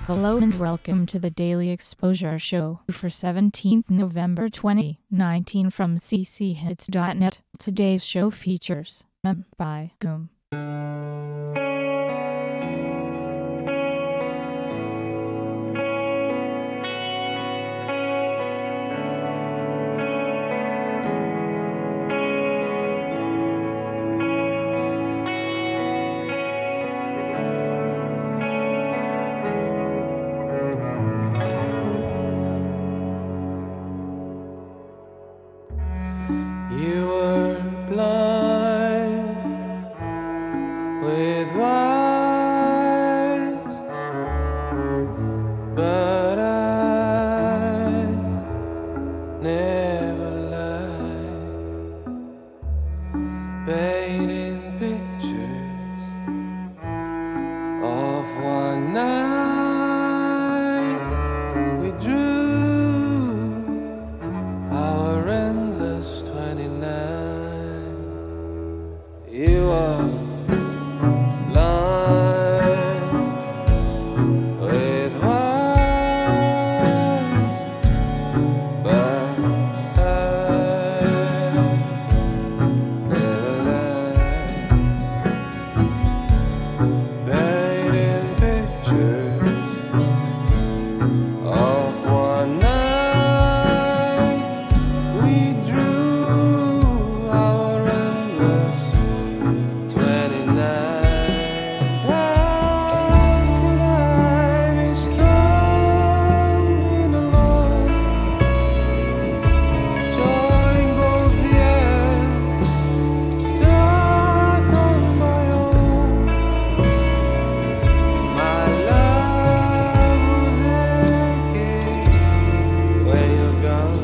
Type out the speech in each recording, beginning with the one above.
Hello and welcome to the Daily Exposure Show for 17th November 2019 from cchits.net. Today's show features by Goom. You were blind with wise, but I never lied. Painting pictures of one night we drew our endless 29. You are blind with wise, but I never lied. Painting pictures of one night we drew our endless 29. How can I be strong and alone, join both the ends, stuck on my own? My love was aching when you're gone.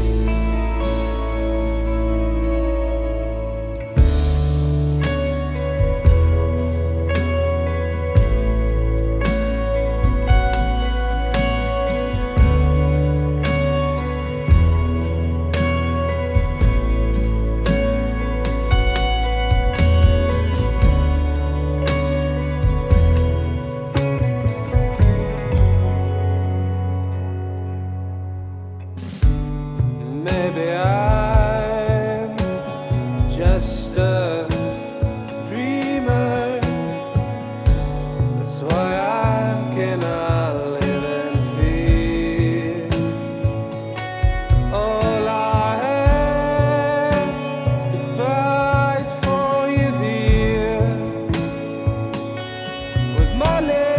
Maybe I'm just a dreamer. That's why I cannot live in fear. All I ask is to fight for you, dear, with my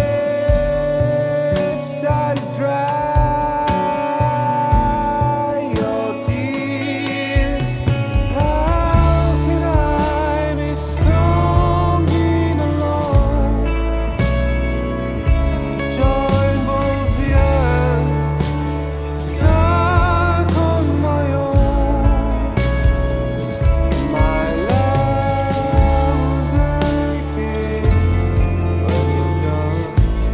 lips I dry your tears. How can I be strong and alone, join both the ends, stuck on my own? My love was aching when you're gone.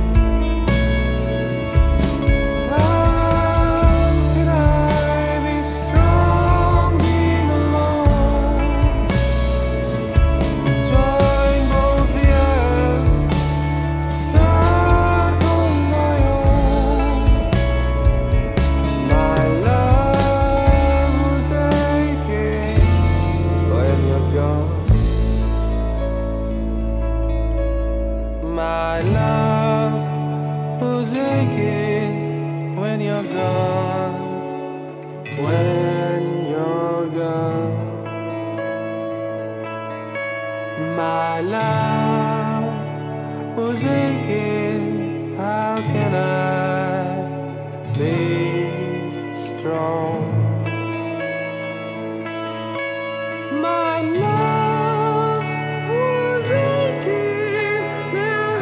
How can I be strong and alone, join both the ends, stuck on my own? My love was aching when you're gone. My love was aching when you're gone. When you're gone. My love was aching. How can I be strong? My love was aching. Now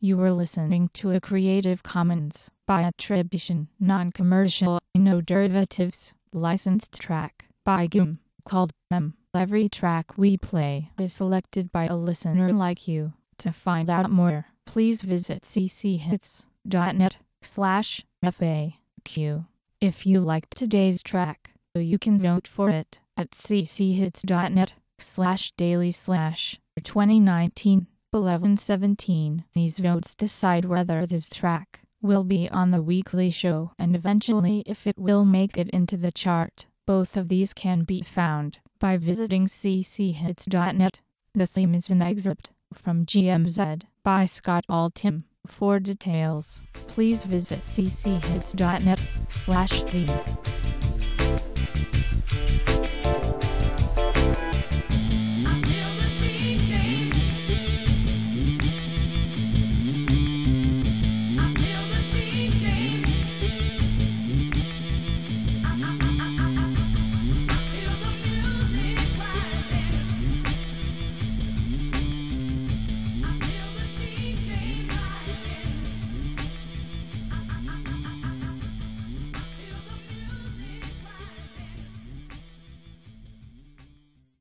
You were listening to a Creative Commons by attribution, non-commercial, no derivatives, licensed track by GUM, called M. Every track we play is selected by a listener like you. To find out more, please visit cchits.net/FAQ. If you liked today's track, you can vote for it at cchits.net/daily/2019-11-17. These votes decide whether this track will be on the weekly show and eventually if it will make it into the chart. Both of these can be found by visiting cchits.net. The theme is an excerpt from GMZ by Scott Altham. For details, please visit cchits.net/theme.